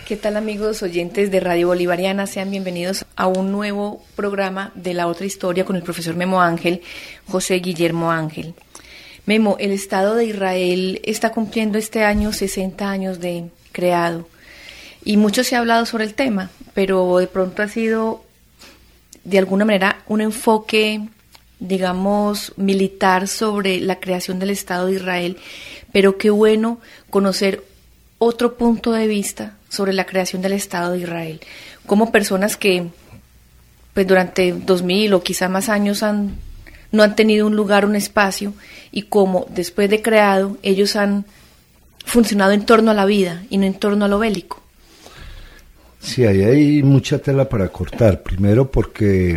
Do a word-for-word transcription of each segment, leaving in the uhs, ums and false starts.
¿Qué tal, amigos oyentes de Radio Bolivariana? Sean bienvenidos a un nuevo programa de La Otra Historia con el profesor Memo Ángel, José Guillermo Ángel. Memo, el Estado de Israel está cumpliendo este año sesenta años de creado y mucho se ha hablado sobre el tema, pero de pronto ha sido de alguna manera un enfoque, digamos, militar sobre la creación del Estado de Israel, pero qué bueno conocer otro punto de vista sobre la creación del Estado de Israel, como personas que pues durante dos mil o quizá más años han, no han tenido un lugar, un espacio, y como después de creado ellos han funcionado en torno a la vida y no en torno a lo bélico. Sí, ahí hay mucha tela para cortar, primero porque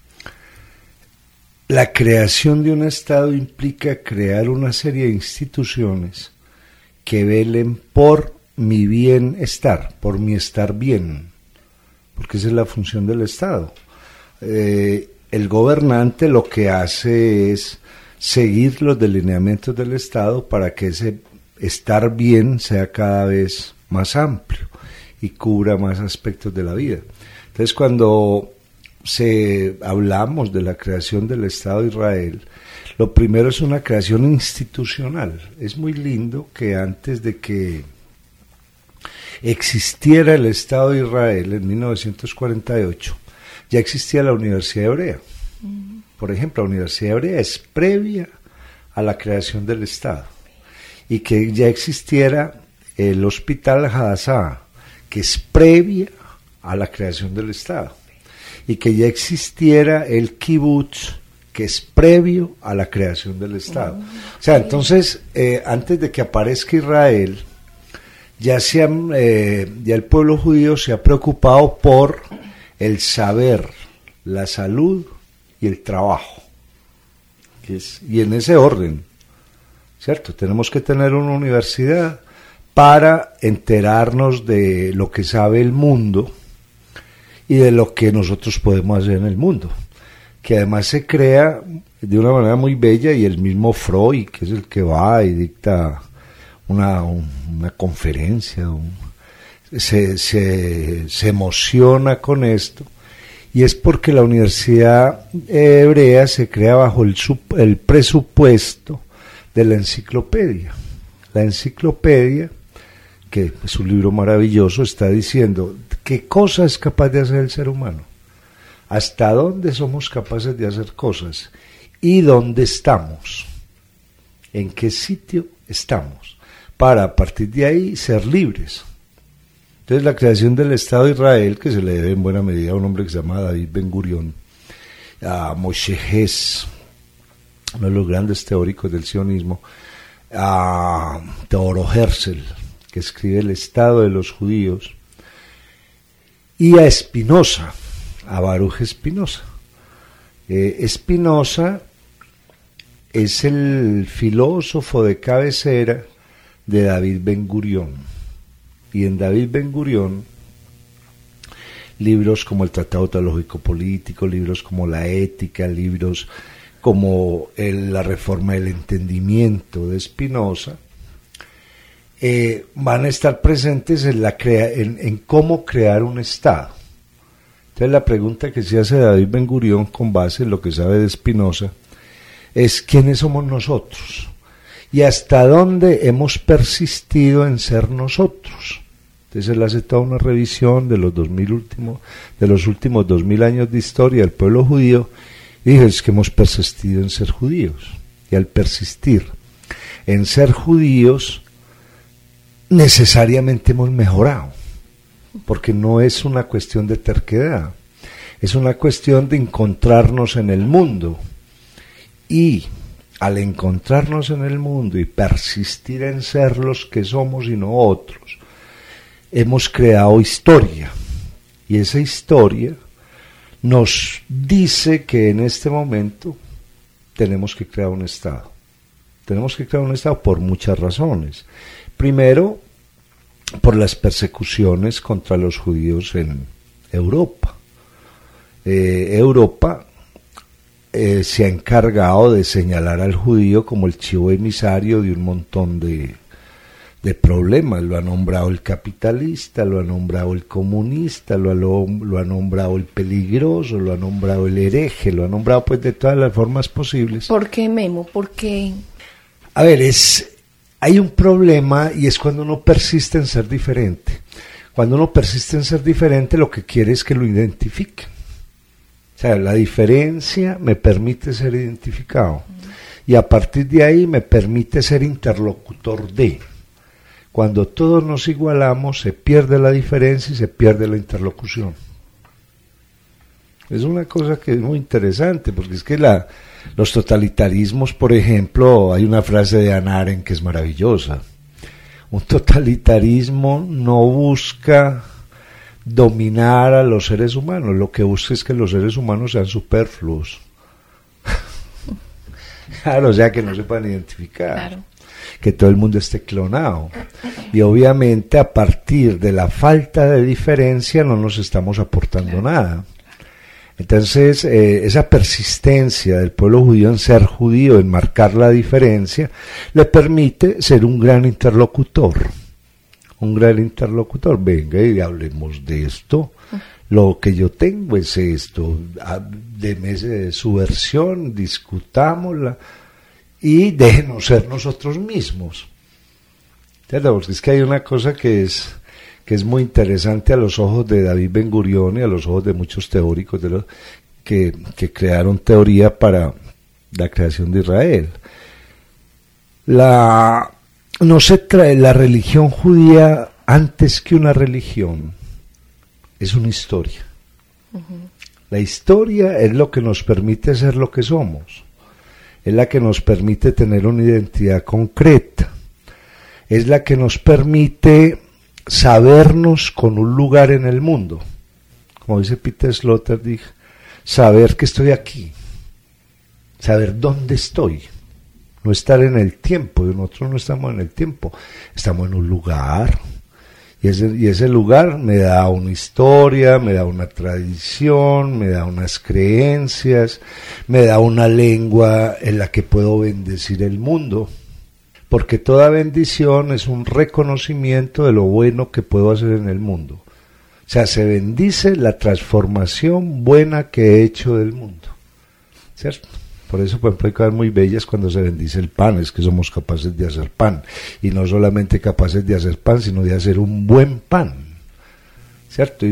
la creación de un Estado implica crear una serie de instituciones que velen por mi bienestar, por mi estar bien, porque esa es la función del Estado. Eh, el gobernante lo que hace es seguir los delineamientos del Estado para que ese estar bien sea cada vez más amplio y cubra más aspectos de la vida. Entonces, cuando se hablamos de la creación del Estado de Israel, lo primero es una creación institucional. Es muy lindo que antes de que existiera el Estado de Israel en mil novecientos cuarenta y ocho, ya existía la Universidad Hebrea. Uh-huh. Por ejemplo, la Universidad Hebrea es previa a la creación del Estado. Y que ya existiera el Hospital Hadassah, que es previa a la creación del Estado. Y que ya existiera el Kibbutz, que es previo a la creación del Estado. Uh-huh. O sea, entonces, eh, antes de que aparezca Israel, Ya, se han, eh, ya el pueblo judío se ha preocupado por el saber, la salud y el trabajo. Que es, y en ese orden, ¿cierto? Tenemos que tener una universidad para enterarnos de lo que sabe el mundo y de lo que nosotros podemos hacer en el mundo. Que además se crea de una manera muy bella, y el mismo Freud, que es el que va y dicta Una, una conferencia, un, se, se, se emociona con esto, y es porque la Universidad Hebrea se crea bajo el, el presupuesto de la enciclopedia. La enciclopedia, que es un libro maravilloso, está diciendo qué cosa es capaz de hacer el ser humano, hasta dónde somos capaces de hacer cosas y dónde estamos, en qué sitio estamos, para a partir de ahí ser libres. Entonces la creación del Estado de Israel, que se le debe en buena medida a un hombre que se llama David Ben Gurión, a Moshe Hess, uno de los grandes teóricos del sionismo, a Theodor Herzl, que escribe El Estado de los Judíos, y a Spinoza, a Baruch Spinoza. Eh, Spinoza es el filósofo de cabecera de David Ben Gurión, y en David Ben Gurión libros como el Tratado Teológico Político, libros como La Ética, libros como el, la Reforma del Entendimiento de Spinoza, eh, van a estar presentes en, la crea, en, en cómo crear un Estado. Entonces la pregunta que se hace David Ben Gurión con base en lo que sabe de Spinoza es ¿quiénes somos nosotros? Y hasta dónde hemos persistido en ser nosotros. Entonces él hace toda una revisión de los dos mil últimos, de los últimos dos mil años de historia del pueblo judío, y dice es que hemos persistido en ser judíos. Y al persistir en ser judíos, necesariamente hemos mejorado, porque no es una cuestión de terquedad, es una cuestión de encontrarnos en el mundo, y al encontrarnos en el mundo y persistir en ser los que somos y no otros, hemos creado historia, y esa historia nos dice que en este momento tenemos que crear un Estado. Tenemos que crear un Estado por muchas razones. Primero, por las persecuciones contra los judíos en Europa. Eh, Europa eh, se ha encargado de señalar al judío como el chivo emisario de un montón de, de problemas. Lo ha nombrado el capitalista, lo ha nombrado el comunista, lo ha, lo, lo ha nombrado el peligroso, lo ha nombrado el hereje, lo ha nombrado pues de todas las formas posibles. ¿Por qué, Memo? ¿Por qué? A ver, es, hay un problema y es cuando uno persiste en ser diferente. Cuando uno persiste en ser diferente, lo que quiere es que lo identifiquen. O sea, la diferencia me permite ser identificado. Y a partir de ahí me permite ser interlocutor de. Cuando todos nos igualamos, se pierde la diferencia y se pierde la interlocución. Es una cosa que es muy interesante, porque es que la, los totalitarismos, por ejemplo, hay una frase de Hannah Arendt que es maravillosa. Un totalitarismo no busca dominar a los seres humanos, lo que busca es que los seres humanos sean superfluos. Claro, o sea, que no se puedan identificar, claro. Que todo el mundo esté clonado. Y obviamente a partir de la falta de diferencia no nos estamos aportando claro. nada. Entonces, eh, esa persistencia del pueblo judío en ser judío, en marcar la diferencia, le permite ser un gran interlocutor. Un gran interlocutor. Venga y hablemos de esto. Lo que yo tengo es esto. Deme su versión, discutámosla y déjenos ser nosotros mismos. Porque es que hay una cosa que es... que es muy interesante a los ojos de David Ben Gurión y a los ojos de muchos teóricos de los que, que crearon teoría para la creación de Israel. La, no se trae la religión judía antes que una religión, es una historia. Uh-huh. La historia es lo que nos permite ser lo que somos, es la que nos permite tener una identidad concreta, es la que nos permite sabernos con un lugar en el mundo, como dice Peter Sloterdijk, saber que estoy aquí, saber dónde estoy, no estar en el tiempo. Nosotros no estamos en el tiempo, estamos en un lugar, y ese, y ese lugar me da una historia, me da una tradición, me da unas creencias, me da una lengua en la que puedo bendecir el mundo. Porque toda bendición es un reconocimiento de lo bueno que puedo hacer en el mundo. O sea, se bendice la transformación buena que he hecho del mundo, ¿cierto? Por eso, por ejemplo, hay cosas muy bellas cuando se bendice el pan, es que somos capaces de hacer pan. Y no solamente capaces de hacer pan, sino de hacer un buen pan, ¿cierto? Y,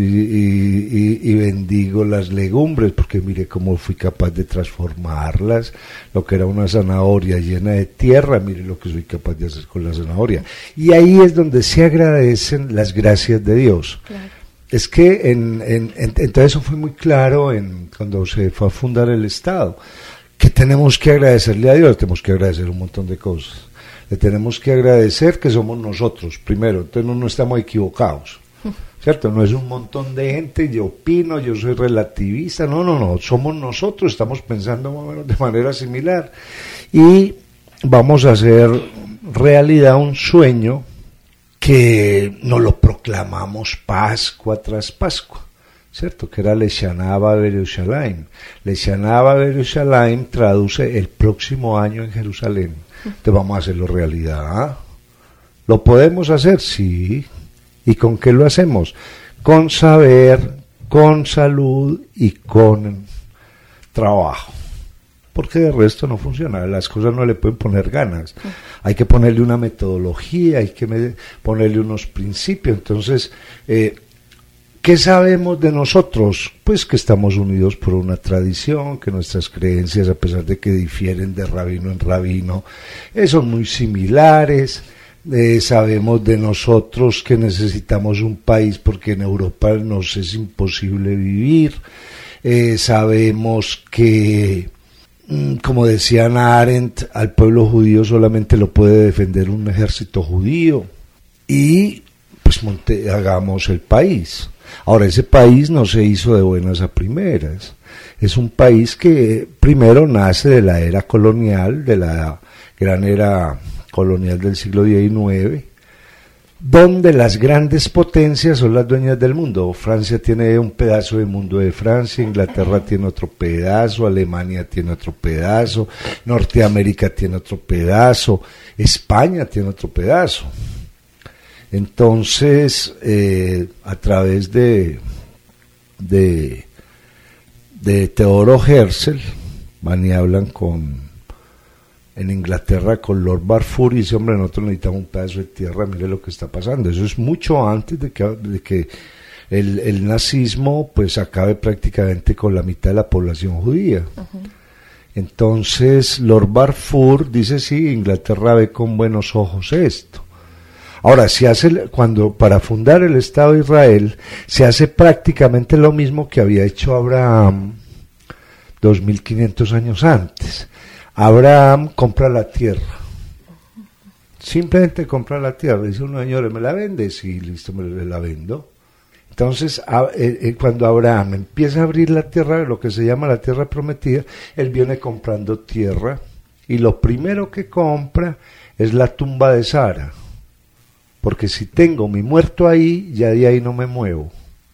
y, y, y bendigo las legumbres, porque mire cómo fui capaz de transformarlas. Lo que era una zanahoria llena de tierra, mire lo que soy capaz de hacer con la zanahoria. Y ahí es donde se agradecen las gracias de Dios. Claro. Es que en, en, en, entonces eso fue muy claro en, cuando se fue a fundar el Estado, que tenemos que agradecerle a Dios, tenemos que agradecer un montón de cosas. Le tenemos que agradecer que somos nosotros, primero, entonces no, no estamos equivocados. ¿Cierto? No es un montón de gente, yo opino, yo soy relativista, no, no, no, somos nosotros, estamos pensando más o menos de manera similar y vamos a hacer realidad un sueño que nos lo proclamamos Pascua tras Pascua, ¿cierto? Que era Leshaná Yerushalayim. Leshaná Yerushalayim traduce el próximo año en Jerusalén. Entonces vamos a hacerlo realidad. ¿eh? ¿Lo podemos hacer? Sí. ¿Y con qué lo hacemos? Con saber, con salud y con trabajo. Porque de resto no funciona, las cosas no le pueden poner ganas. Hay que ponerle una metodología, hay que me- ponerle unos principios. Entonces, eh, ¿qué sabemos de nosotros? Pues que estamos unidos por una tradición, que nuestras creencias, a pesar de que difieren de rabino en rabino, eh, son muy similares. Eh, sabemos de nosotros que necesitamos un país porque en Europa nos es imposible vivir. Eh, sabemos que, mm, como decía Hannah Arendt, al pueblo judío solamente lo puede defender un ejército judío. Y pues monte, hagamos el país. Ahora, ese país no se hizo de buenas a primeras. Es un país que primero nace de la era colonial, de la gran era colonial del siglo diecinueve, donde las grandes potencias son las dueñas del mundo. Francia tiene un pedazo del mundo de Francia, Inglaterra tiene otro pedazo, Alemania tiene otro pedazo, Norteamérica tiene otro pedazo, España tiene otro pedazo. Entonces, eh, a través de, de, de Theodor Herzl, van y hablan con, en Inglaterra con Lord Balfour y dice, hombre, nosotros necesitamos un pedazo de tierra, mire lo que está pasando. Eso es mucho antes de que, de que el, el nazismo pues acabe prácticamente con la mitad de la población judía. Uh-huh. Entonces, Lord Balfour dice, sí, Inglaterra ve con buenos ojos esto. Ahora, se hace, cuando, para fundar el Estado de Israel, se hace prácticamente lo mismo que había hecho Abraham dos mil quinientos años antes. Abraham compra la tierra. Simplemente compra la tierra. Dice uno, señores, ¿me la vendes? Sí, listo, me la vendo. Entonces, a, eh, cuando Abraham empieza a abrir la tierra, lo que se llama la tierra prometida, él viene comprando tierra y lo primero que compra es la tumba de Sara, porque si tengo mi muerto ahí, ya de ahí no me muevo,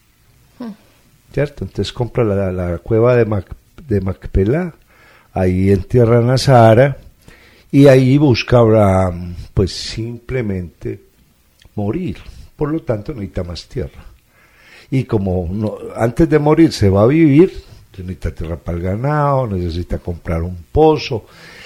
¿cierto? Entonces compra la, la cueva de, Mac, de Macpelá, ahí entierran a Sara y ahí busca Abraham, pues simplemente morir, por lo tanto necesita más tierra. Y como no, antes de morir se va a vivir, necesita tierra para el ganado, necesita comprar un pozo,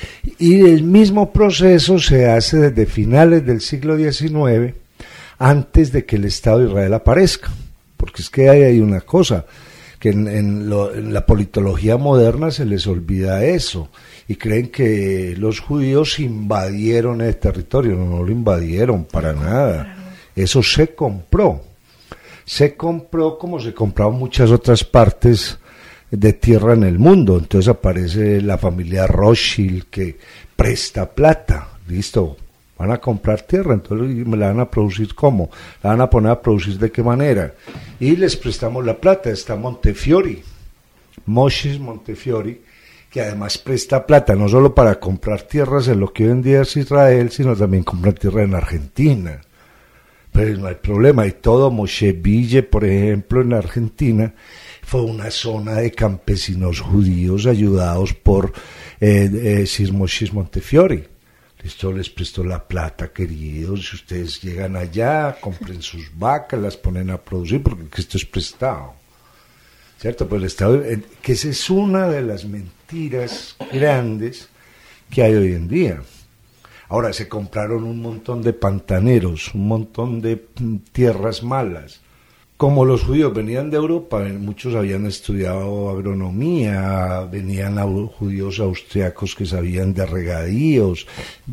y el mismo proceso se hace desde finales del siglo diecinueve, antes de que el Estado de Israel aparezca, porque es que hay, hay una cosa, que en, en, lo, en la politología moderna se les olvida eso, y creen que los judíos invadieron el territorio. No, no lo invadieron para nada, eso se compró. Se compró como se compraban muchas otras partes de tierra en el mundo. Entonces aparece la familia Rothschild que presta plata, listo, van a comprar tierra, entonces me la van a producir ¿cómo? La van a poner a producir ¿de qué manera? Y les prestamos la plata. Está Montefiori, Moshe Montefiori, que además presta plata no solo para comprar tierras en lo que hoy en día es Israel, sino también comprar tierra en Argentina. Pero no hay problema, y todo Moshe Ville, por ejemplo, en Argentina, fue una zona de campesinos judíos ayudados por eh, eh, Sir Moshe Montefiori. Esto les prestó la plata, queridos, si ustedes llegan allá, compren sus vacas, las ponen a producir, porque esto es prestado. ¿Cierto? Pues el Estado, que esa es una de las mentiras grandes que hay hoy en día. Ahora, se compraron un montón de pantaneros, un montón de tierras malas. Como los judíos venían de Europa, muchos habían estudiado agronomía, venían judíos austriacos que sabían de regadíos,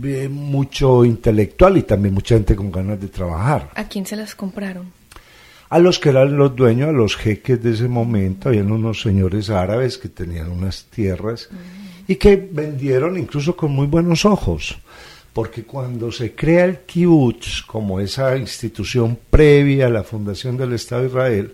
mucho intelectual y también mucha gente con ganas de trabajar. ¿A quién se las compraron? A los que eran los dueños, a los jeques de ese momento. Habían unos señores árabes que tenían unas tierras mm. y que vendieron incluso con muy buenos ojos. Porque cuando se crea el kibutz, como esa institución previa a la fundación del Estado de Israel,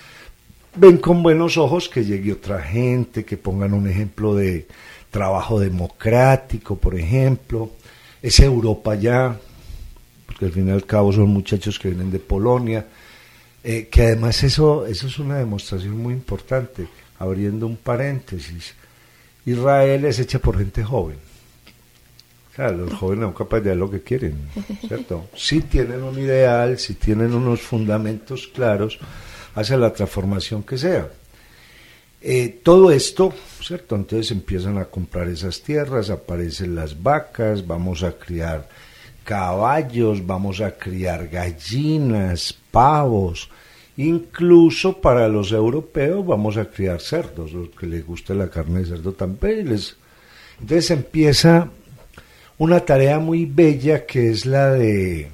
ven con buenos ojos que llegue otra gente, que pongan un ejemplo de trabajo democrático, por ejemplo. Es Europa ya, porque al fin y al cabo son muchachos que vienen de Polonia, eh, que además eso, eso es una demostración muy importante. Abriendo un paréntesis, Israel es hecha por gente joven. Claro, los jóvenes son capaces de hacer lo que quieren, ¿cierto? Si tienen un ideal, si tienen unos fundamentos claros hacia la transformación que sea. Eh, todo esto, ¿cierto? Entonces empiezan a comprar esas tierras, aparecen las vacas, vamos a criar caballos, vamos a criar gallinas, pavos, incluso para los europeos vamos a criar cerdos, los que les gusta la carne de cerdo también. Les... Entonces empieza una tarea muy bella que es la de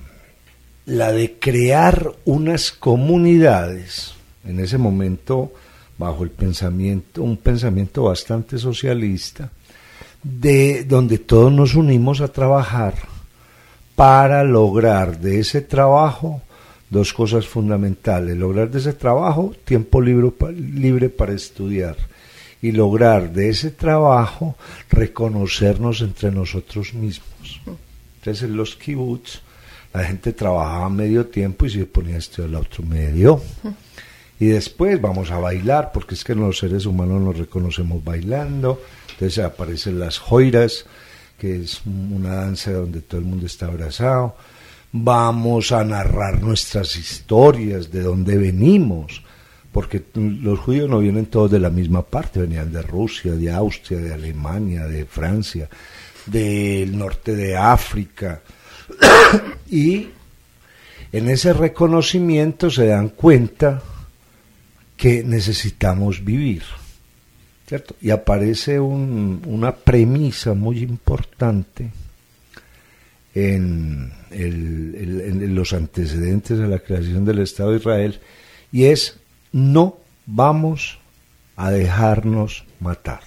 la de crear unas comunidades, en ese momento bajo el pensamiento, un pensamiento bastante socialista, de donde todos nos unimos a trabajar para lograr de ese trabajo dos cosas fundamentales: lograr de ese trabajo tiempo libre, libre para estudiar, y lograr de ese trabajo reconocernos entre nosotros mismos. Entonces en los kibutz la gente trabajaba medio tiempo y se ponía a estudiar el otro medio. Y después vamos a bailar, porque es que los seres humanos nos reconocemos bailando. Entonces aparecen las joiras, que es una danza donde todo el mundo está abrazado. vamos a narrar nuestras historias, de dónde venimos, porque los judíos no vienen todos de la misma parte, venían de Rusia, de Austria, de Alemania, de Francia, del norte de África, y en ese reconocimiento se dan cuenta que necesitamos vivir, ¿cierto? Y aparece un, una premisa muy importante en, el, el, en los antecedentes de la creación del Estado de Israel, y es: no vamos a dejarnos matar.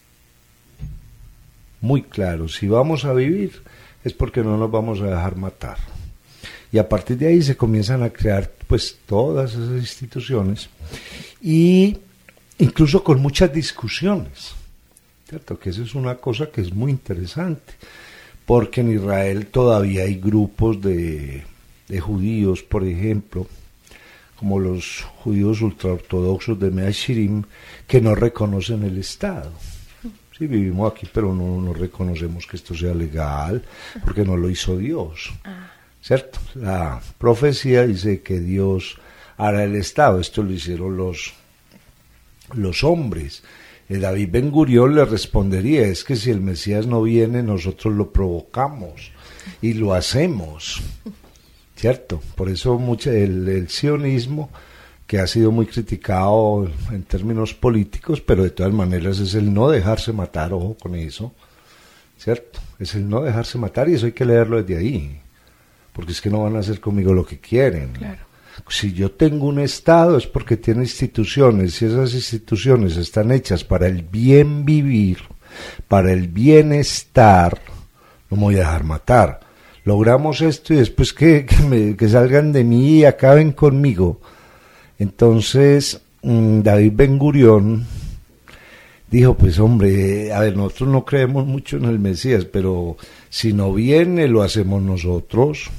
Muy claro, si vamos a vivir es porque no nos vamos a dejar matar. Y a partir de ahí se comienzan a crear pues todas esas instituciones, y incluso con muchas discusiones, ¿cierto? Que eso es una cosa que es muy interesante, porque en Israel todavía hay grupos de, de judíos, por ejemplo, como los judíos ultraortodoxos de Mea Shearim, que no reconocen el Estado. Sí, vivimos aquí, pero no, no reconocemos que esto sea legal, porque no lo hizo Dios, ¿cierto? La profecía dice que Dios hará el Estado, esto lo hicieron los, los hombres. Eh, David Ben Gurión le respondería: es que si el Mesías no viene, nosotros lo provocamos y lo hacemos, ¿cierto? Por eso mucho el, el sionismo, que ha sido muy criticado en términos políticos, pero de todas maneras es el no dejarse matar, ojo con eso, ¿cierto? Es el no dejarse matar, y eso hay que leerlo desde ahí, porque es que no van a hacer conmigo lo que quieren. Claro. Si yo tengo un Estado es porque tiene instituciones, y esas instituciones están hechas para el bien vivir, para el bienestar, no me voy a dejar matar. Logramos esto y después que, que, me, que salgan de mí y acaben conmigo. Entonces David Ben Gurión dijo: pues hombre, a ver, nosotros no creemos mucho en el Mesías, pero si no viene lo hacemos nosotros.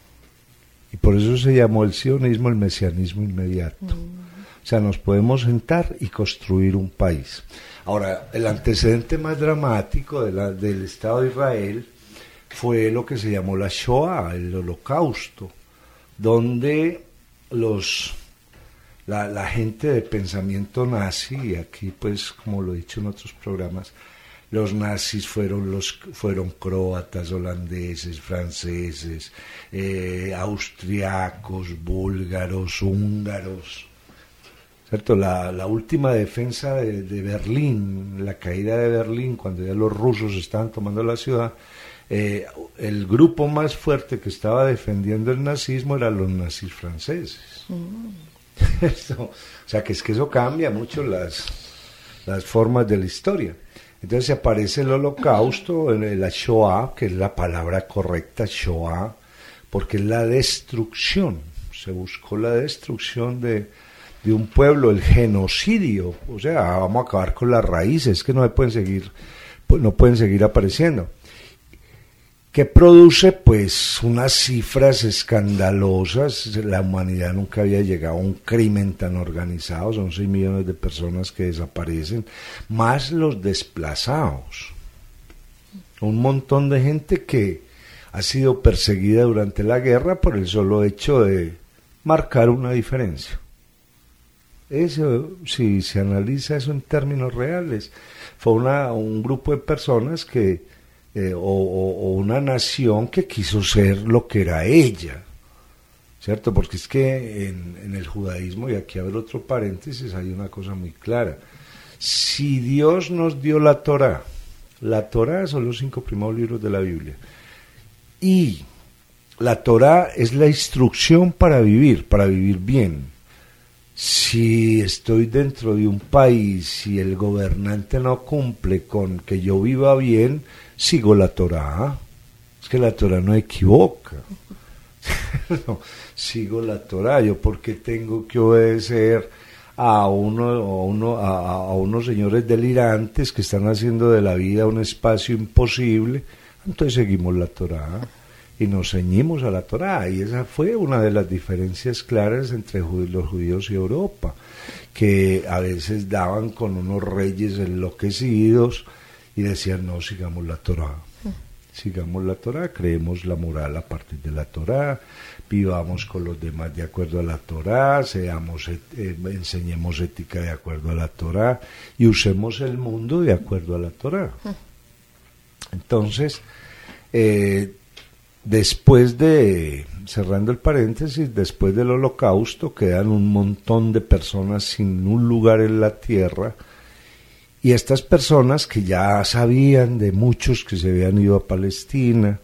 Y por eso se llamó el sionismo el mesianismo inmediato. Mm. O sea, nos podemos sentar y construir un país. Ahora, el antecedente más dramático de la, del Estado de Israel fue lo que se llamó la Shoah, el Holocausto, donde los la, la gente de pensamiento nazi, y aquí pues como lo he dicho en otros programas, los nazis fueron los fueron croatas, holandeses, franceses, eh, austriacos, búlgaros, húngaros, ¿cierto? La, la última defensa de, de Berlín, la caída de Berlín, cuando ya los rusos estaban tomando la ciudad, eh, el grupo más fuerte que estaba defendiendo el nazismo eran los nazis franceses. Mm. Eso, o sea, que es que eso cambia mucho las, las formas de la historia. Entonces aparece el Holocausto, la Shoah, que es la palabra correcta, Shoah, porque es la destrucción, se buscó la destrucción de, de un pueblo, el genocidio, o sea, vamos a acabar con las raíces, que no pueden seguir, no pueden seguir apareciendo. Que produce pues unas cifras escandalosas. La humanidad nunca había llegado a un crimen tan organizado, son seis millones de personas que desaparecen, más los desplazados, un montón de gente que ha sido perseguida durante la guerra por el solo hecho de marcar una diferencia. Eso, si se analiza eso en términos reales, fue una, un grupo de personas que Eh, o, o, o una nación que quiso ser lo que era ella, ¿cierto? Porque es que en, en el judaísmo, y aquí abre otro paréntesis, hay una cosa muy clara: si Dios nos dio la Torá, la Torá son los cinco primeros libros de la Biblia, y la Torá es la instrucción para vivir, para vivir bien. Si estoy dentro de un país y el gobernante no cumple con que yo viva bien, sigo la Torá. Es que la Torá no equivoca. No, sigo la Torá. Yo porque tengo que obedecer a uno, a uno, a, a unos señores delirantes que están haciendo de la vida un espacio imposible. Entonces seguimos la Torá y nos ceñimos a la Torá, y esa fue una de las diferencias claras entre los judíos y Europa, que a veces daban con unos reyes enloquecidos y decían: no, sigamos la Torá, sigamos la Torá, creemos la moral a partir de la Torá, vivamos con los demás de acuerdo a la Torá, seamos, eh, enseñemos ética de acuerdo a la Torá y usemos el mundo de acuerdo a la Torá. Entonces, eh, después de, cerrando el paréntesis, después del Holocausto quedan un montón de personas sin un lugar en la tierra, y estas personas que ya sabían de muchos que se habían ido a Palestina,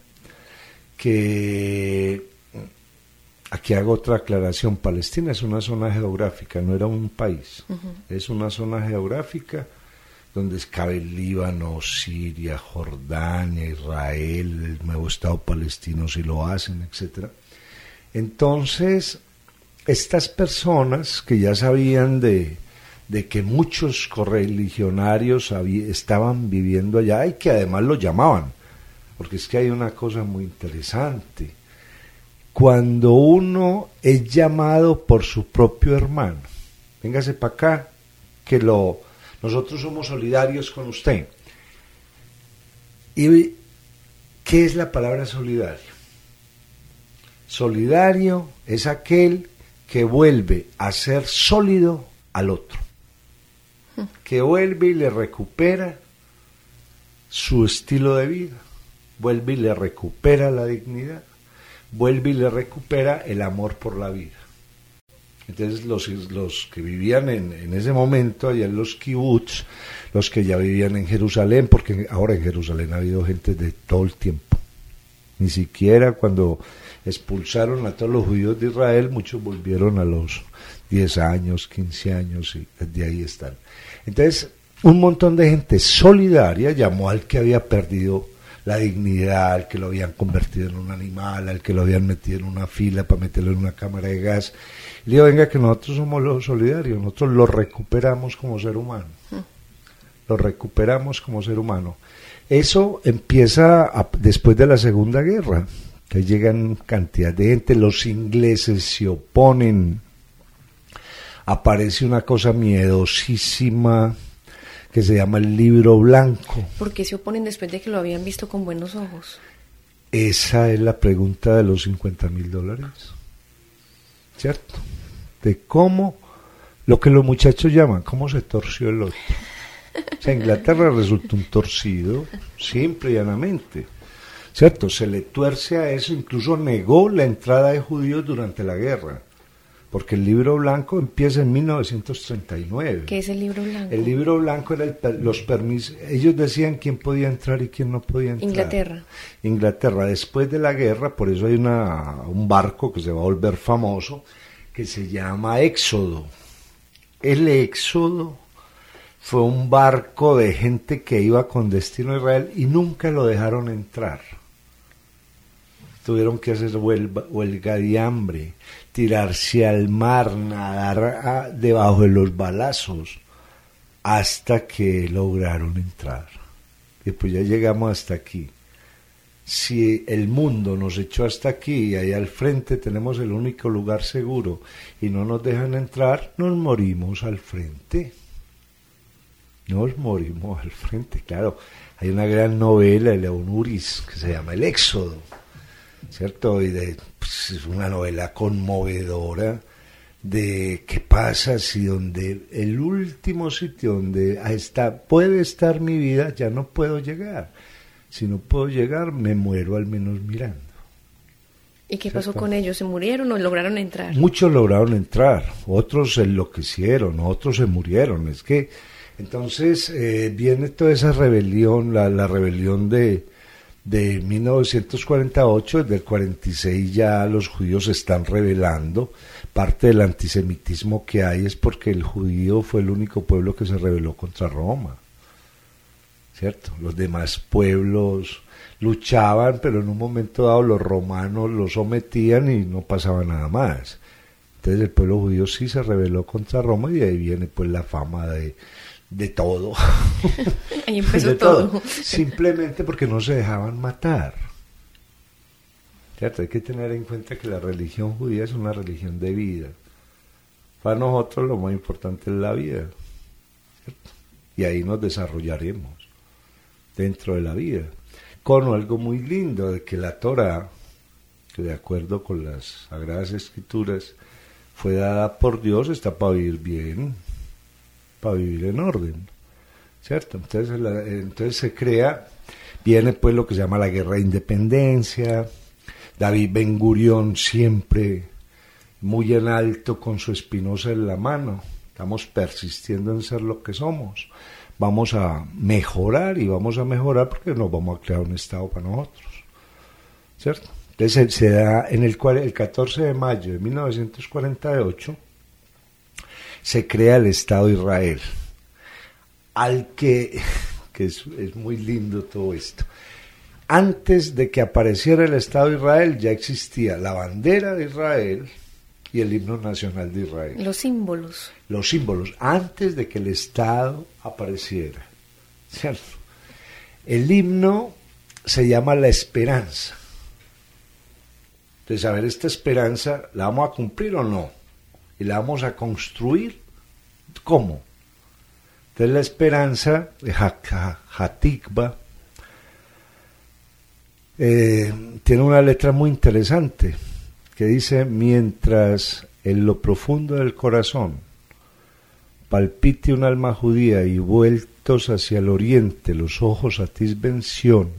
que, aquí hago otra aclaración, Palestina es una zona geográfica, no era un país, uh-huh. Es una zona geográfica donde cabe el Líbano, Siria, Jordania, Israel, el nuevo Estado palestino si lo hacen, etcétera. Entonces, estas personas que ya sabían de, de que muchos correligionarios había, estaban viviendo allá y que además lo llamaban, porque es que hay una cosa muy interesante. Cuando uno es llamado por su propio hermano, véngase para acá, que lo... nosotros somos solidarios con usted. ¿Y qué es la palabra solidario? Solidario es aquel que vuelve a ser sólido al otro, que vuelve y le recupera su estilo de vida, vuelve y le recupera la dignidad, vuelve y le recupera el amor por la vida. Entonces los, los que vivían en, en ese momento allá en los kibbutz, los que ya vivían en Jerusalén, porque ahora en Jerusalén ha habido gente de todo el tiempo, ni siquiera cuando expulsaron a todos los judíos de Israel, muchos volvieron a los diez años, quince años y desde ahí están. Entonces un montón de gente solidaria llamó al que había perdido la dignidad, al que lo habían convertido en un animal, al que lo habían metido en una fila para meterlo en una cámara de gas. Y le digo, venga, que nosotros somos los solidarios, nosotros lo recuperamos como ser humano, lo recuperamos como ser humano. Eso empieza a, después de la Segunda Guerra, que llegan cantidad de gente, los ingleses se oponen, aparece una cosa miedosísima que se llama el Libro Blanco. ¿Por qué se oponen después de que lo habían visto con buenos ojos? Esa es la pregunta de los cincuenta mil dólares, ¿cierto? De cómo, lo que los muchachos llaman, cómo se torció el otro. O sea, Inglaterra resultó un torcido, simple y llanamente, ¿cierto? Se le tuerce a eso, incluso negó la entrada de judíos durante la guerra, porque el Libro Blanco empieza en mil novecientos treinta y nueve. ¿Qué es el Libro Blanco? El Libro Blanco era el, los permisos, ellos decían quién podía entrar y quién no podía entrar. Inglaterra. Inglaterra, después de la guerra, por eso hay una, un barco que se va a volver famoso, que se llama Éxodo. El Éxodo fue un barco de gente que iba con destino a Israel y nunca lo dejaron entrar. Tuvieron que hacer huelga, huelga de hambre, tirarse al mar, nadar a, debajo de los balazos, hasta que lograron entrar. Y pues ya llegamos hasta aquí. Si el mundo nos echó hasta aquí y ahí al frente tenemos el único lugar seguro y no nos dejan entrar, nos morimos al frente. Nos morimos al frente, claro. Hay una gran novela de León Uris que se llama El Éxodo, ¿cierto? Y de, pues, es una novela conmovedora de qué pasa si donde el último sitio donde está, puede estar mi vida, ya no puedo llegar. Si no puedo llegar, me muero al menos mirando. ¿Y qué pasó con ellos? ¿Se murieron o lograron entrar? Muchos lograron entrar, otros se enloquecieron, otros se murieron. Es que entonces eh, viene toda esa rebelión, la, la rebelión de, de mil novecientos cuarenta y ocho, desde el cuarenta y seis ya los judíos se están rebelando. Parte del antisemitismo que hay es porque el judío fue el único pueblo que se rebeló contra Roma, ¿cierto? Los demás pueblos luchaban, pero en un momento dado los romanos los sometían y no pasaba nada más. Entonces el pueblo judío sí se rebeló contra Roma y de ahí viene pues la fama de, de todo. Ahí empezó de todo. todo. Simplemente porque no se dejaban matar. ¿Cierto? Hay que tener en cuenta que la religión judía es una religión de vida. Para nosotros lo más importante es la vida, ¿cierto? Y ahí nos desarrollaremos dentro de la vida. con algo muy lindo, de que la Torá, que de acuerdo con las Sagradas Escrituras, fue dada por Dios, está para vivir bien, para vivir en orden, ¿cierto? Entonces, la, entonces se crea, viene pues lo que se llama la Guerra de Independencia, David Ben Gurión siempre muy en alto con su Espinosa en la mano, estamos persistiendo en ser lo que somos, vamos a mejorar y vamos a mejorar porque nos vamos a crear un Estado para nosotros, ¿cierto? Entonces se da en el, el catorce de mayo de mil novecientos cuarenta y ocho se crea el Estado de Israel, al que, que es, es muy lindo todo esto. Antes de que apareciera el Estado de Israel ya existía la bandera de Israel y el himno nacional de Israel. Los símbolos. Los símbolos, antes de que el Estado apareciera, ¿cierto? El himno se llama La Esperanza. Entonces, a ver, esta esperanza, ¿la vamos a cumplir o no? ¿Y la vamos a construir? ¿Cómo? Entonces, la esperanza de Hatikva eh, tiene una letra muy interesante que dice: mientras en lo profundo del corazón palpite un alma judía y vueltos hacia el oriente los ojos atisben Sión,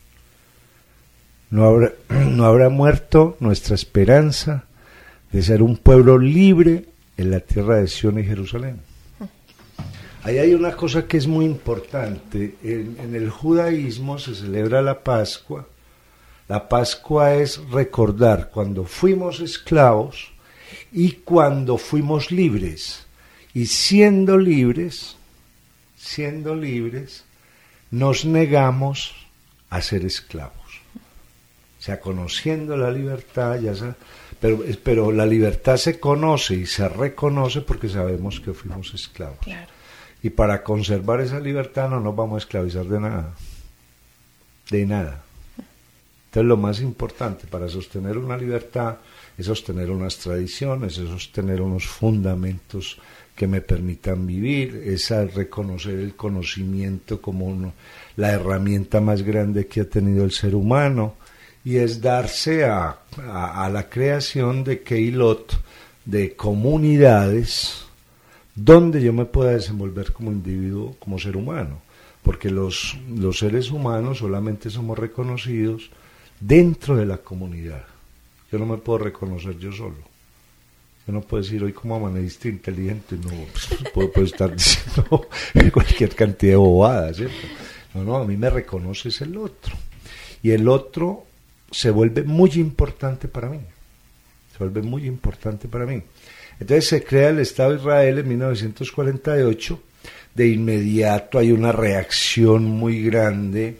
No habrá, no habrá muerto nuestra esperanza de ser un pueblo libre en la tierra de Sión y Jerusalén. Ahí hay una cosa que es muy importante. En, en el judaísmo se celebra la Pascua. La Pascua es recordar cuando fuimos esclavos y cuando fuimos libres. Y siendo libres, siendo libres, nos negamos a ser esclavos. O sea, conociendo la libertad, ya sabe, pero, pero la libertad se conoce y se reconoce porque sabemos que fuimos esclavos. Claro. Y para conservar esa libertad no nos vamos a esclavizar de nada, de nada. Entonces lo más importante para sostener una libertad es sostener unas tradiciones, es sostener unos fundamentos que me permitan vivir, es reconocer el conocimiento como uno, la herramienta más grande que ha tenido el ser humano, y es darse a, a, a la creación de Keilot, de comunidades, donde yo me pueda desenvolver como individuo, como ser humano, porque los, los seres humanos solamente somos reconocidos dentro de la comunidad. Yo no me puedo reconocer yo solo. Yo no puedo decir hoy cómo amaneciste inteligente, no, pues, puedo, puedo estar diciendo cualquier cantidad de bobadas, ¿cierto? No, no, a mí me reconoce es el otro. Y el otro se vuelve muy importante para mí, se vuelve muy importante para mí. Entonces se crea el Estado de Israel en mil novecientos cuarenta y ocho, de inmediato hay una reacción muy grande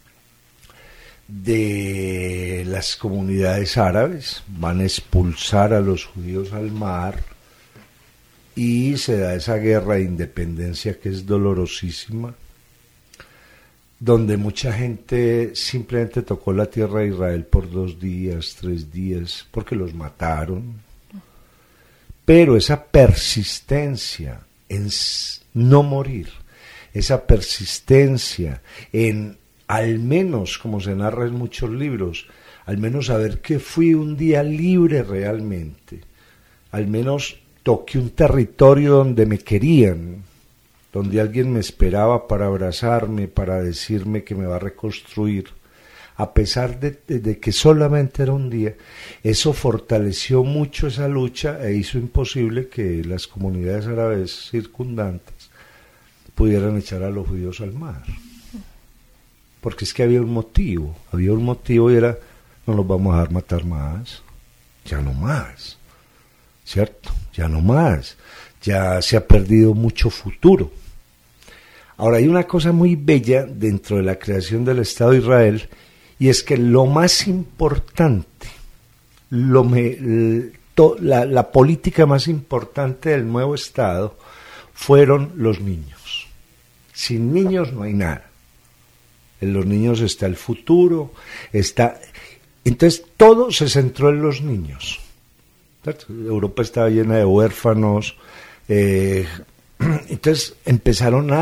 de las comunidades árabes, van a expulsar a los judíos al mar y se da esa guerra de independencia que es dolorosísima, donde mucha gente simplemente tocó la tierra de Israel por dos días, tres días, porque los mataron. Pero esa persistencia en no morir, esa persistencia en, al menos, como se narra en muchos libros, al menos saber que fui un día libre realmente, al menos toqué un territorio donde me querían, donde alguien me esperaba para abrazarme, para decirme que me va a reconstruir, a pesar de, de, de que solamente era un día. Eso fortaleció mucho esa lucha e hizo imposible que las comunidades árabes circundantes pudieran echar a los judíos al mar. Porque es que había un motivo, había un motivo y era: no los vamos a dejar matar más, ya no más, ¿cierto? Ya no más, ya se ha perdido mucho futuro. Ahora, hay una cosa muy bella dentro de la creación del Estado de Israel, y es que lo más importante, lo me, to, la, la política más importante del nuevo Estado fueron los niños. Sin niños no hay nada. En los niños está el futuro, está... Entonces todo se centró en los niños. Europa estaba llena de huérfanos, eh, entonces empezaron a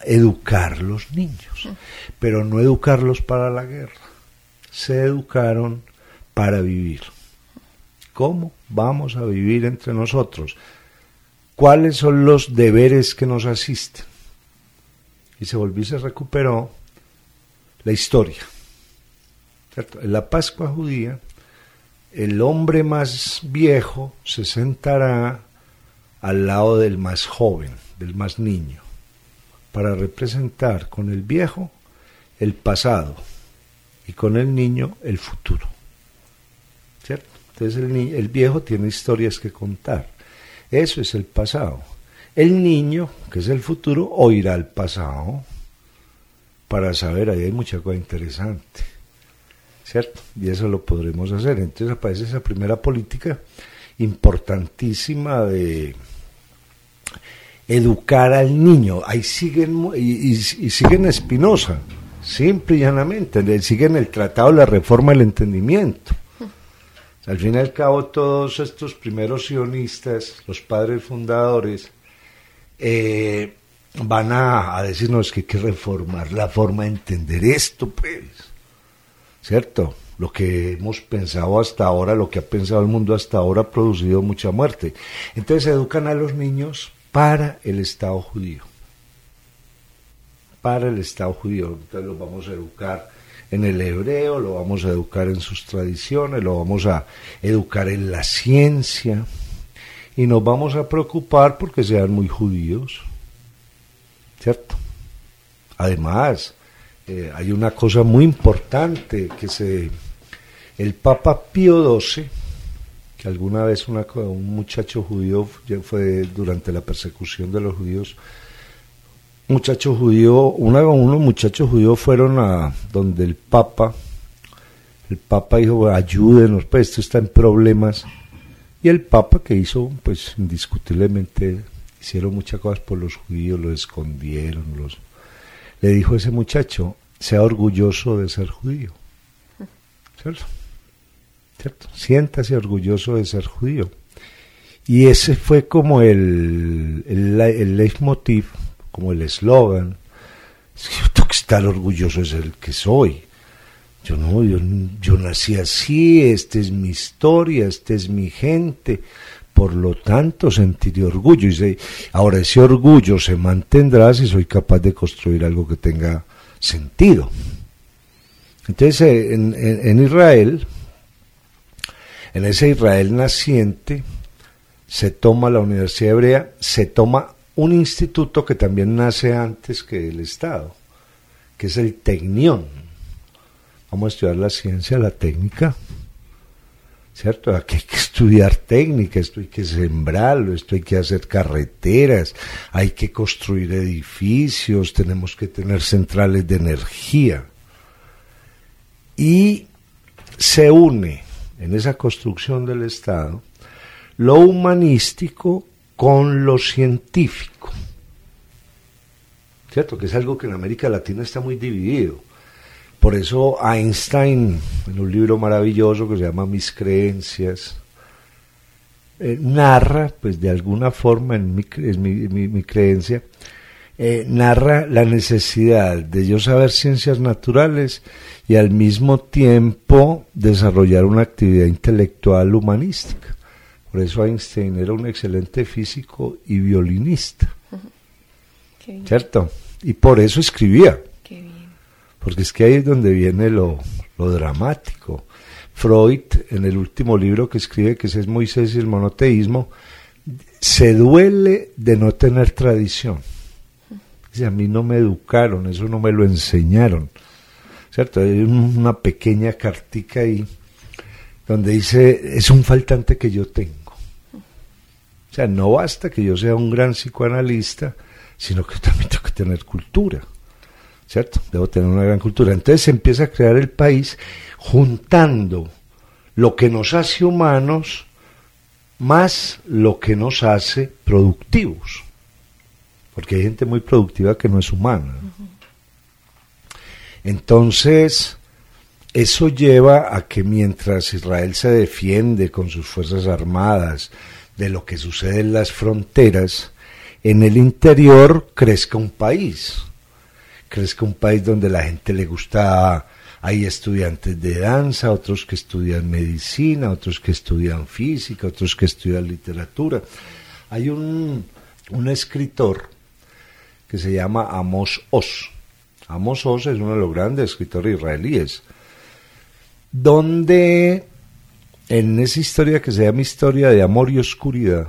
educar los niños, pero no educarlos para la guerra. Se educaron para vivir. ¿Cómo vamos a vivir entre nosotros? ¿Cuáles son los deberes que nos asisten? Y se volvió y se recuperó la historia, ¿cierto? En la Pascua judía, el hombre más viejo se sentará al lado del más joven, del más niño, para representar con el viejo el pasado y con el niño el futuro, ¿cierto? Entonces el, ni- el viejo tiene historias que contar, eso es el pasado. El niño, que es el futuro, oirá el pasado para saber, ahí hay mucha cosa interesante, ¿cierto? Y eso lo podremos hacer. Entonces aparece esa primera política importantísima de educar al niño. Ahí siguen, y, y, y siguen Spinoza, simple y llanamente, siguen el Tratado de la Reforma del Entendimiento. Al fin y al cabo, todos estos primeros sionistas, los padres fundadores, eh, van a, a decirnos que hay que reformar la forma de entender esto, pues, ¿cierto? Lo que hemos pensado hasta ahora, lo que ha pensado el mundo hasta ahora ha producido mucha muerte. Entonces educan a los niños para el Estado judío, para el Estado judío. Entonces los vamos a educar en el hebreo, lo vamos a educar en sus tradiciones, lo vamos a educar en la ciencia y nos vamos a preocupar porque sean muy judíos, ¿cierto? Además, eh, hay una cosa muy importante que se, el Papa Pío doce, que alguna vez una, un muchacho judío fue durante la persecución de los judíos, muchacho judío, una, unos muchachos judíos fueron a donde el Papa, el Papa dijo, ayúdenos, pues esto está en problemas, y el Papa que hizo, pues indiscutiblemente, hicieron muchas cosas por los judíos, los escondieron, los, le dijo a ese muchacho, sea orgulloso de ser judío, ¿cierto? ¿Cierto? Siéntase orgulloso de ser judío, y ese fue como el, el, el leitmotiv, como el eslogan, yo tengo que estar orgulloso de ser el que soy. Yo no, yo, yo nací así, esta es mi historia, esta es mi gente, por lo tanto sentiré orgullo. Y se, ahora ese orgullo se mantendrá si soy capaz de construir algo que tenga sentido. Entonces en, en, en Israel, en ese Israel naciente, se toma la Universidad Hebrea, se toma un instituto que también nace antes que el Estado, que es el Tecnión. Vamos a estudiar la ciencia, la técnica, ¿cierto? Aquí hay que estudiar técnica, esto hay que sembrarlo, esto hay que hacer carreteras, hay que construir edificios, tenemos que tener centrales de energía. Y se une en esa construcción del Estado lo humanístico con lo científico, ¿cierto? Que es algo que en América Latina está muy dividido. Por eso Einstein, en un libro maravilloso que se llama Mis creencias, eh, narra, pues de alguna forma, en mi, es mi, mi, mi creencia, eh, narra la necesidad de yo saber ciencias naturales y al mismo tiempo desarrollar una actividad intelectual humanística. Por eso Einstein era un excelente físico y violinista, uh-huh. ¿Cierto? Y por eso escribía, qué bien. Porque es que ahí es donde viene lo, lo dramático. Freud, en el último libro que escribe, que es Moisés y el monoteísmo, se duele de no tener tradición. Dice, a mí no me educaron, eso no me lo enseñaron, ¿cierto? Hay una pequeña cartica ahí donde dice, es un faltante que yo tengo. O sea, no basta que yo sea un gran psicoanalista, sino que también tengo que tener cultura, ¿cierto? Debo tener una gran cultura. Entonces se empieza a crear el país juntando lo que nos hace humanos más lo que nos hace productivos. Porque hay gente muy productiva que no es humana. Uh-huh. Entonces, eso lleva a que mientras Israel se defiende con sus fuerzas armadas de lo que sucede en las fronteras, en el interior crezca un país, crezca un país donde la gente le gusta, hay estudiantes de danza, otros que estudian medicina, otros que estudian física, otros que estudian literatura. Hay un, un escritor que se llama Amos Oz. Amos Oz es uno de los grandes escritores israelíes, donde en esa historia que se llama Historia de Amor y Oscuridad,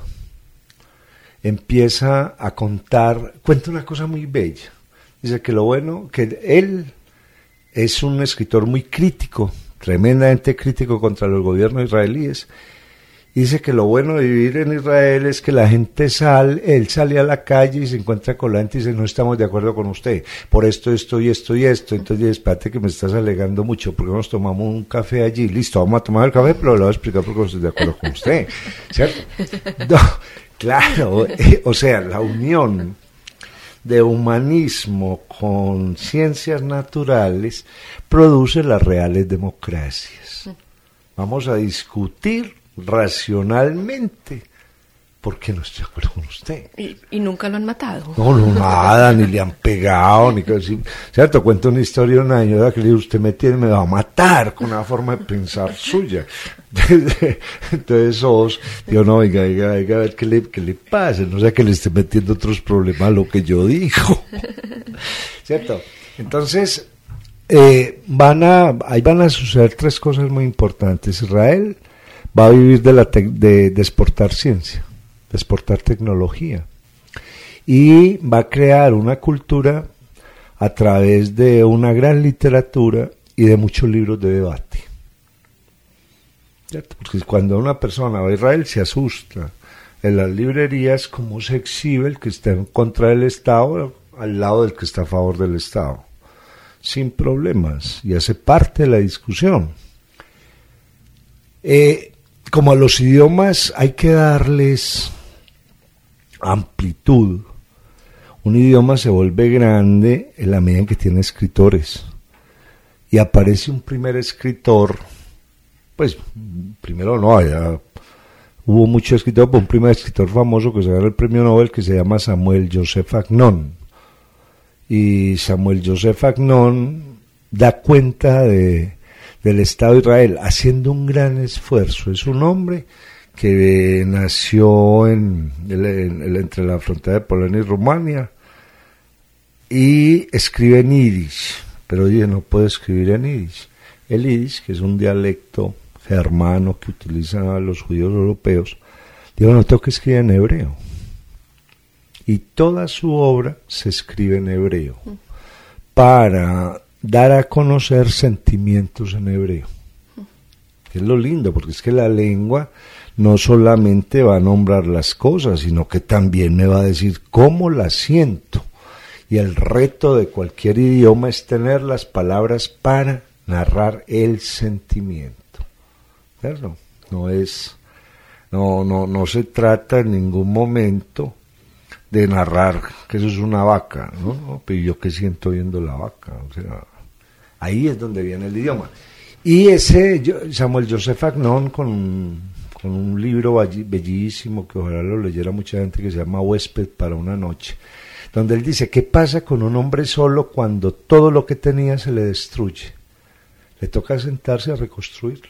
empieza a contar, cuenta una cosa muy bella. Dice que lo bueno, que él es un escritor muy crítico, tremendamente crítico contra los gobiernos israelíes. Dice que lo bueno de vivir en Israel es que la gente sale, él sale a la calle y se encuentra con la gente y dice, no estamos de acuerdo con usted, por esto, esto y esto y esto. Entonces dice, espérate que me estás alegando mucho, porque nos tomamos un café allí, listo, vamos a tomar el café, pero le voy a explicar por qué no estoy de acuerdo con usted, ¿cierto? No, claro, eh, o sea, la unión de humanismo con ciencias naturales produce las reales democracias. Vamos a discutir racionalmente, ¿por qué no estoy de acuerdo con usted? ¿Y, y nunca lo han matado? No, no, nada, ni le han pegado, ni casi, ¿cierto? Cuento una historia de una señora que le dice, usted me tiene, me va a matar con una forma de pensar suya. Entonces Oz, digo, no, oiga, oiga, oiga, a ver qué le, qué le pasa, no sea que le esté metiendo otros problemas a lo que yo digo, ¿cierto? Entonces, eh, van a, ahí van a suceder tres cosas muy importantes. Israel va a vivir de, la te- de, de exportar ciencia, de exportar tecnología, y va a crear una cultura a través de una gran literatura y de muchos libros de debate. ¿Cierto? Porque cuando una persona va a Israel se asusta en las librerías cómo se exhibe el que está en contra del Estado al lado del que está a favor del Estado, sin problemas, y hace parte de la discusión. Eh, como a los idiomas hay que darles amplitud, un idioma se vuelve grande en la medida en que tiene escritores, y aparece un primer escritor, pues primero no, ya hubo muchos escritores, pero un primer escritor famoso que se ganó el premio Nobel, que se llama Samuel Joseph Agnon, y Samuel Joseph Agnon da cuenta de del Estado de Israel, haciendo un gran esfuerzo. Es un hombre que nació en, en, en, entre la frontera de Polonia y Rumania y escribe en yiddish, pero dice, no puedo escribir en yiddish. El yiddish, que es un dialecto germano que utilizan los judíos europeos, digo, no, tengo que escribir en hebreo. Y toda su obra se escribe en hebreo para dar a conocer sentimientos en hebreo. Es lo lindo, porque es que la lengua no solamente va a nombrar las cosas, sino que también me va a decir cómo las siento. Y el reto de cualquier idioma es tener las palabras para narrar el sentimiento. ¿Cierto? No es, no, no, no se trata en ningún momento de narrar que eso es una vaca, ¿no? No, pero yo qué siento viendo la vaca, o sea, ahí es donde viene el idioma. Y ese Samuel Joseph Agnon, con un, con un libro bellísimo que ojalá lo leyera mucha gente, que se llama Huésped para una noche, donde él dice, ¿qué pasa con un hombre solo cuando todo lo que tenía se le destruye? Le toca sentarse a reconstruirlo,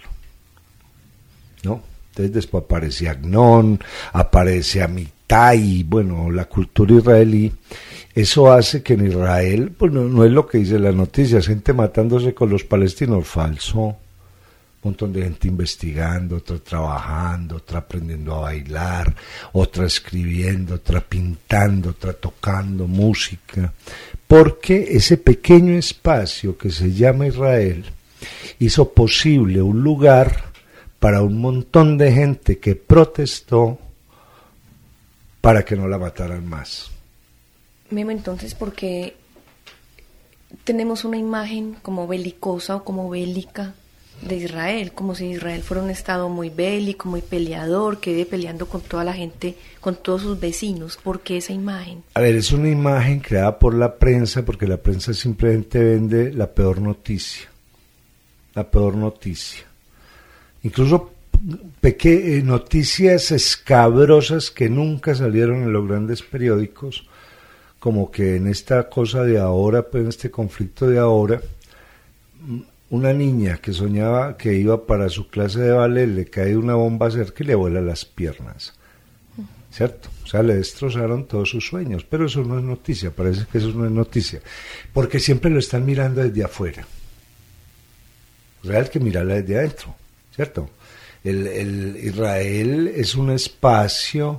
¿no? Entonces después aparece Agnon, aparece Amitai, bueno, la cultura israelí. Eso hace que en Israel, pues no, no es lo que dice la noticia, gente matándose con los palestinos, falso. Un montón de gente investigando, otra trabajando, otra aprendiendo a bailar, otra escribiendo, otra pintando, otra tocando música. Porque ese pequeño espacio que se llama Israel hizo posible un lugar para un montón de gente que protestó para que no la mataran más. Memo, entonces, ¿por qué tenemos una imagen como belicosa o como bélica de Israel? Como si Israel fuera un estado muy bélico, muy peleador, que vive peleando con toda la gente, con todos sus vecinos. ¿Por qué esa imagen? A ver, es una imagen creada por la prensa, porque la prensa simplemente vende la peor noticia. La peor noticia. Incluso peque- noticias escabrosas que nunca salieron en los grandes periódicos, como que en esta cosa de ahora, pues en este conflicto de ahora, una niña que soñaba que iba para su clase de ballet, le cae una bomba cerca y le vuela las piernas, ¿cierto? O sea, le destrozaron todos sus sueños, pero eso no es noticia, parece que eso no es noticia, porque siempre lo están mirando desde afuera. O sea, hay que mirarla desde adentro, ¿cierto? El, el Israel es un espacio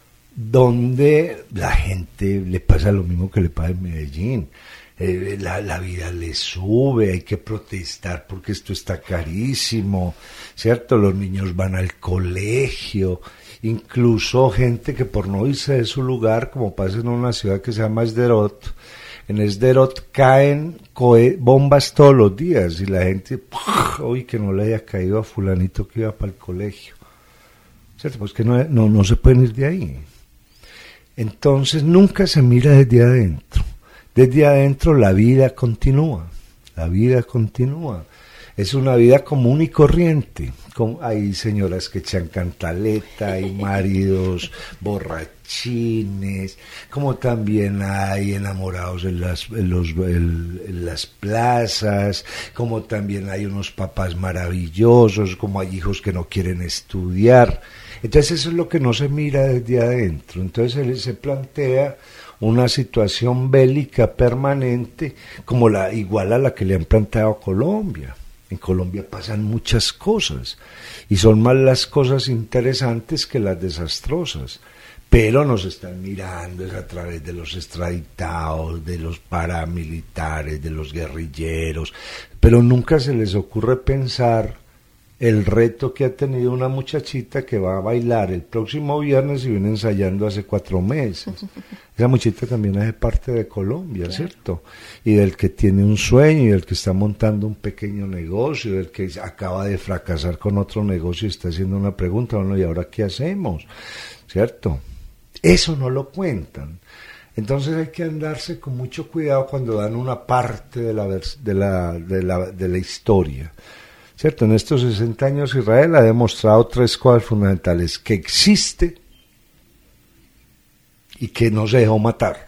donde la gente le pasa lo mismo que le pasa en Medellín. Eh, la, la vida le sube, hay que protestar porque esto está carísimo, ¿cierto? Los niños van al colegio, incluso gente que por no irse de su lugar, como pasa en una ciudad que se llama Sderot, en Sderot caen cohe- bombas todos los días y la gente, ¡puf! Uy, que no le haya caído a fulanito que iba para el colegio, ¿cierto? Pues que no, no, no se pueden ir de ahí. Entonces nunca se mira desde adentro. Desde adentro la vida continúa, la vida continúa. Es una vida común y corriente. Hay señoras que echan cantaleta, hay maridos borrachines, como también hay enamorados en las, en los, en, en las plazas, como también hay unos papás maravillosos, como hay hijos que no quieren estudiar. Entonces eso es lo que no se mira desde adentro. Entonces él se plantea una situación bélica permanente como la igual a la que le han planteado a Colombia. En Colombia pasan muchas cosas y son más las cosas interesantes que las desastrosas, pero nos están mirando es a través de los extraditados, de los paramilitares, de los guerrilleros, pero nunca se les ocurre pensar el reto que ha tenido una muchachita que va a bailar el próximo viernes y viene ensayando hace cuatro meses. Esa muchachita también hace parte de Colombia, claro, ¿cierto? Y del que tiene un sueño, y del que está montando un pequeño negocio, del que acaba de fracasar con otro negocio y está haciendo una pregunta, bueno, ¿y ahora qué hacemos? ¿Cierto? Eso no lo cuentan. Entonces hay que andarse con mucho cuidado cuando dan una parte de la, de la, de la, de la historia. ¿Cierto? En estos sesenta años Israel ha demostrado tres cosas fundamentales: que existe y que no se dejó matar.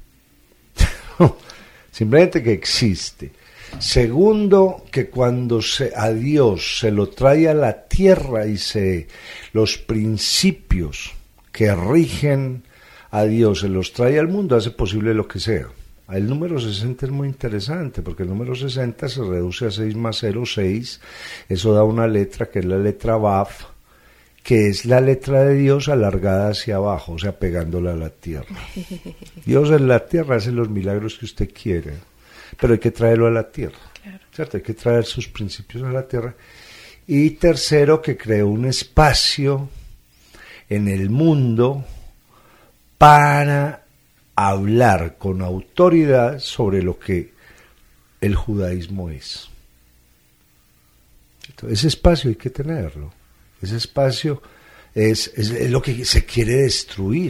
Simplemente que existe. Segundo, que cuando se, a Dios se lo trae a la tierra y se los principios que rigen a Dios se los trae al mundo, hace posible lo que sea. El número sesenta es muy interesante porque el número sesenta se reduce a seis más cero, seis. Eso da una letra que es la letra Vav, que es la letra de Dios alargada hacia abajo, o sea, pegándola a la tierra. Dios en la tierra hace los milagros que usted quiere, pero hay que traerlo a la tierra, claro, ¿cierto? Hay que traer sus principios a la tierra. Y tercero, que creó un espacio en el mundo para hablar con autoridad sobre lo que el judaísmo es. Entonces, ese espacio hay que tenerlo. Ese espacio es, es, es lo que se quiere destruir,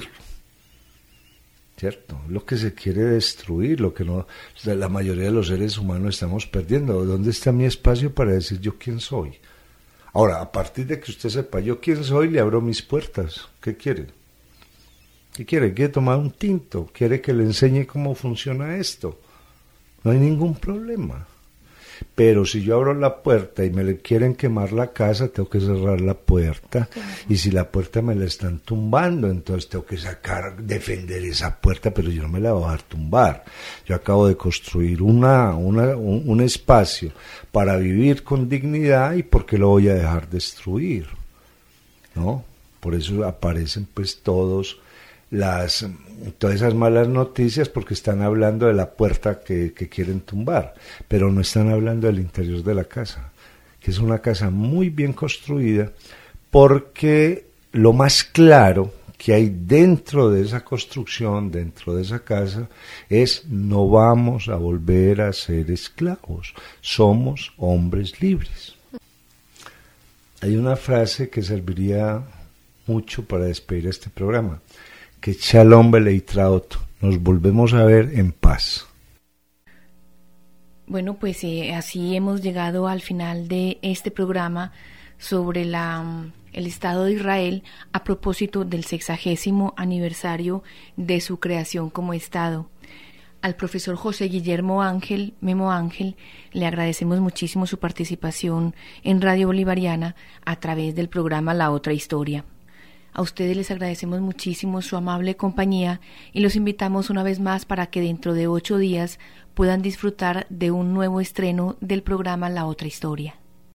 ¿cierto? Lo que se quiere destruir, lo que no, la mayoría de los seres humanos estamos perdiendo. ¿Dónde está mi espacio para decir yo quién soy? Ahora, a partir de que usted sepa yo quién soy, le abro mis puertas. ¿Qué quiere? ¿Qué quiere? ¿Quiere tomar un tinto? ¿Quiere que le enseñe cómo funciona esto? No hay ningún problema. Pero si yo abro la puerta y me le quieren quemar la casa, tengo que cerrar la puerta. Claro. Y si la puerta me la están tumbando, entonces tengo que sacar, defender esa puerta, pero yo no me la voy a dejar tumbar. Yo acabo de construir una, una, un, un espacio para vivir con dignidad, y ¿por qué lo voy a dejar destruir? ¿No? Por eso aparecen pues todos las todas esas malas noticias, porque están hablando de la puerta que, que quieren tumbar, pero no están hablando del interior de la casa, que es una casa muy bien construida, porque lo más claro que hay dentro de esa construcción, dentro de esa casa, es: no vamos a volver a ser esclavos, somos hombres libres. Hay una frase que serviría mucho para despedir este programa: que Shalom Beleittraot, nos volvemos a ver en paz. Bueno, pues eh, así hemos llegado al final de este programa sobre la, el Estado de Israel a propósito del sexagésimo aniversario de su creación como Estado. Al profesor José Guillermo Ángel, Memo Ángel, le agradecemos muchísimo su participación en Radio Bolivariana a través del programa La Otra Historia. A ustedes les agradecemos muchísimo su amable compañía y los invitamos una vez más para que dentro de ocho días puedan disfrutar de un nuevo estreno del programa La Otra Historia.